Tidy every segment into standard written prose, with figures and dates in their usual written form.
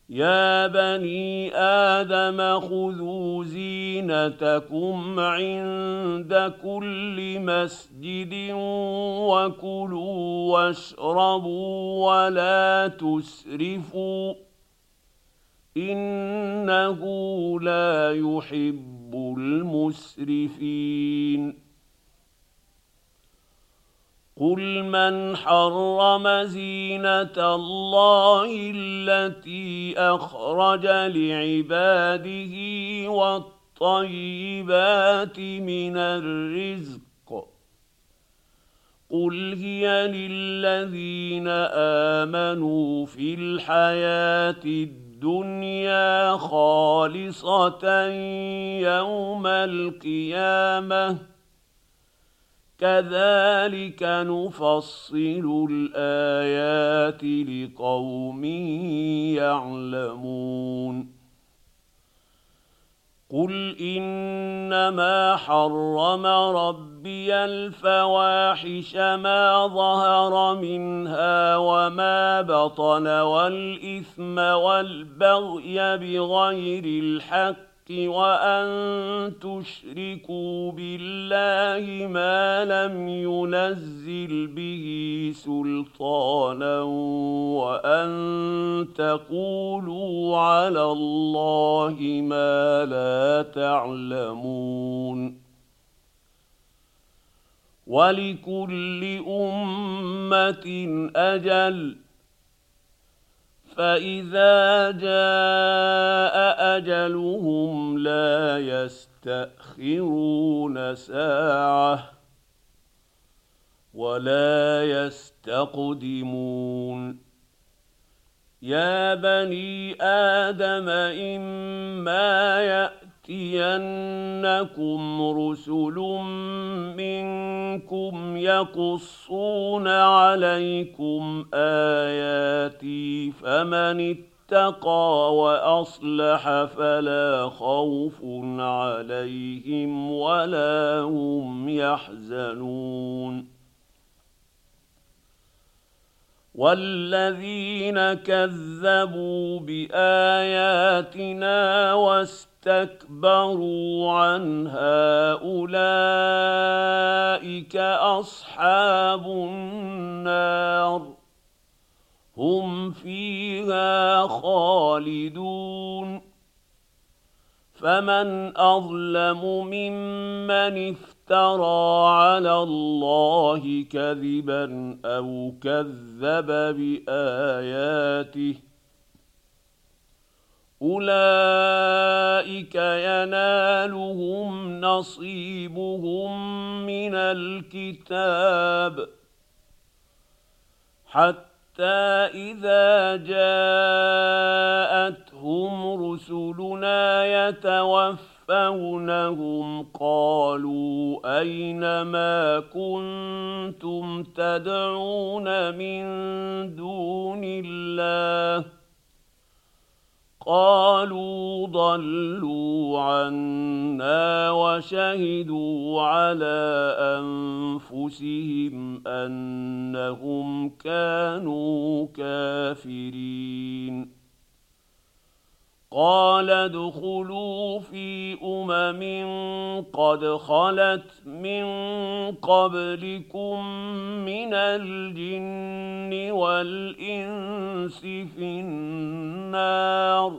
يا بني آدم خذوا زينتكم عند كل مسجد وكلوا واشربوا ولا تسرفوا إنه لا يحب المسرفين قل من حرم زينة الله التي أخرج لعباده والطيبات من الرزق قل هي للذين آمنوا في الحياة الدنيا خالصة يوم القيامة كذلك نفصل الآيات لقوم يعلمون قل إنما حرم ربي الفواحش ما ظهر منها وما بطن والإثم والبغي بغير الحق وأن تشركوا بالله ما لم ينزل به سلطانا وأن تقولوا على الله ما لا تعلمون ولكل أمة أجل فإذا جاء أجلهم لا يستأخرون ساعة ولا يستقدمون يا بني آدم إما يأتينكم رسل منكم يقصون عليكم آياتي فمن اتقى وأصلح فلا خوف عليهم ولا هم يحزنون والذين كذبوا بآياتنا واستكبروا عنها أولئك أصحاب النار هم فيها خالدون فمن أظلم ممن افترى على الله كذبا أو كذب بآياته أولئك ينالهم نصيبهم من الكتاب حتى إذا جاءتهم رسلنا يتوفونهم قالوا أين ما كنتم تدعون من دون الله قالوا ضلوا عنا وشهدوا على أنفسهم أنهم كانوا كافرين قال ادخلوا في قد خلت من قبلكم من الجن والإنس في النار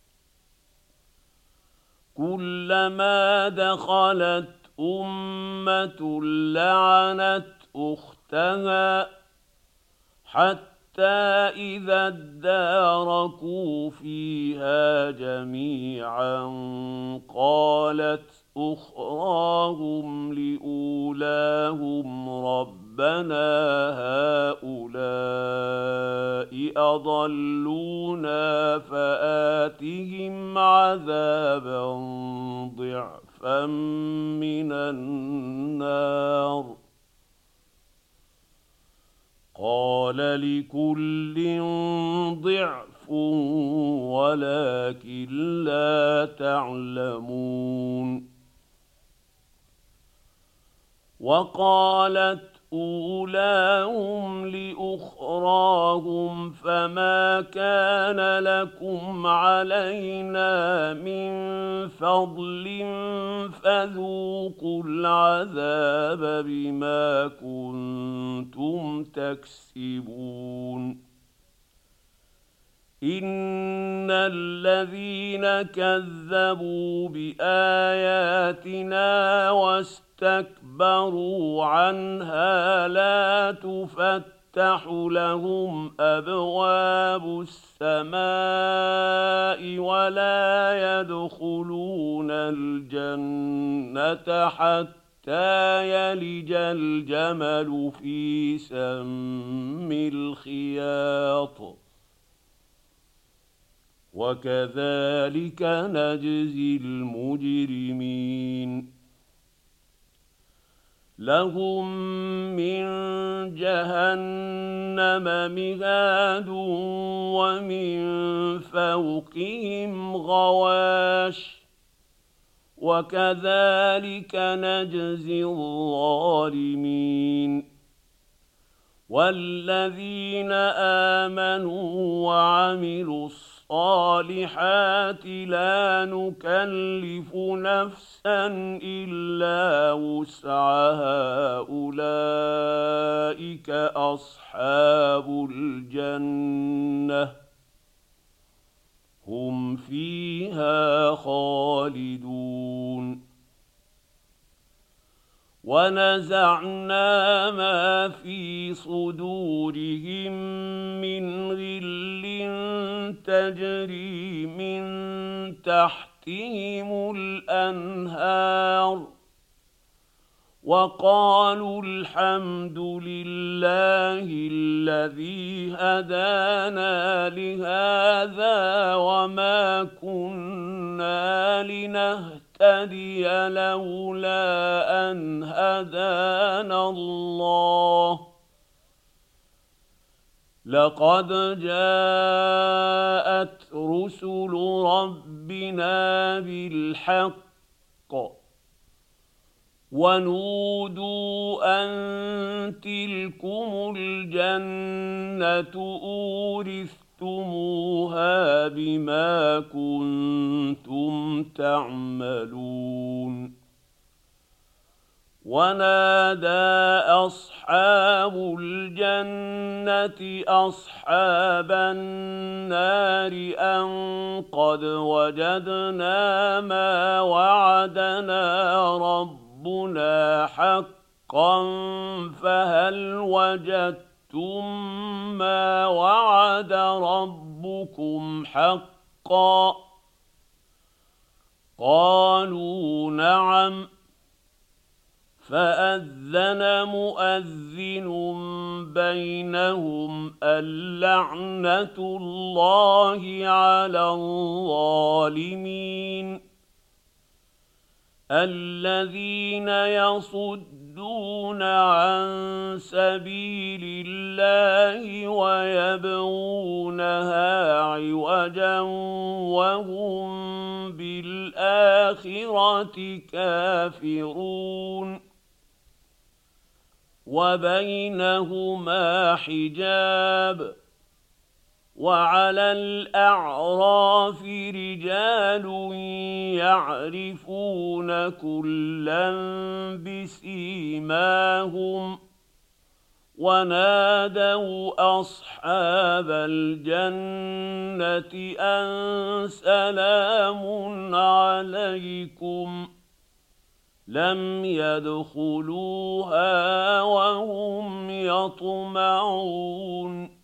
كلما دخلت أمة لعنت أختها حتى إذا اداركوا فيها جميعا قالت أخراهم لأولاهم ربنا هؤلاء أضلونا فآتهم عذابا ضعفا من النار قال لكل ضعف ولكن لا تعلمون وقالت أولاهم لأخراهم فما كان لكم علينا من فضل فذوقوا العذاب بما كنتم تكسبون إن الذين كذبوا بآياتنا واستكبروا عنها لا تفتح لهم أبواب السماء ولا يدخلون الجنة حتى يلج الجمل في سم الخياط وكذلك نجزي المجرمين لهم من جهنم مهاد ومن فوقهم غواش وكذلك نجزي الظالمين والذين آمنوا وعملوا الصالحات لا نكلف نفسا إلا وسعها أولئك أصحاب الجنة هم فيها خالدون ونزعنا ما في صدورهم من غل تجري من تحتهم الأنهار وقالوا الحمد لله الذي هدانا لهذا وما كنا لنهتدي لولا أن هدانا الله لقد جاءت رسل ربنا بالحق ونودوا أن تلكم الجنة أورثتموها بما كنتم تعملون ونادى أصحاب الجنة أصحاب النار أن قد وجدنا ما وعدنا ربنا حقا فهل وجدتم ما وعد ربكم حقا قالوا نعم فأذن مؤذن بينهم اللعنة الله على الظالمين الذين يصدون عن سبيل الله ويبغونها عوجا وهم بالآخرة كافرون وبينهما حجاب وعلى الأعراف رجال يعرفون كلا بسيماهم ونادوا أصحاب الجنة أن سلام عليكم لم يدخلوها وهم يطمعون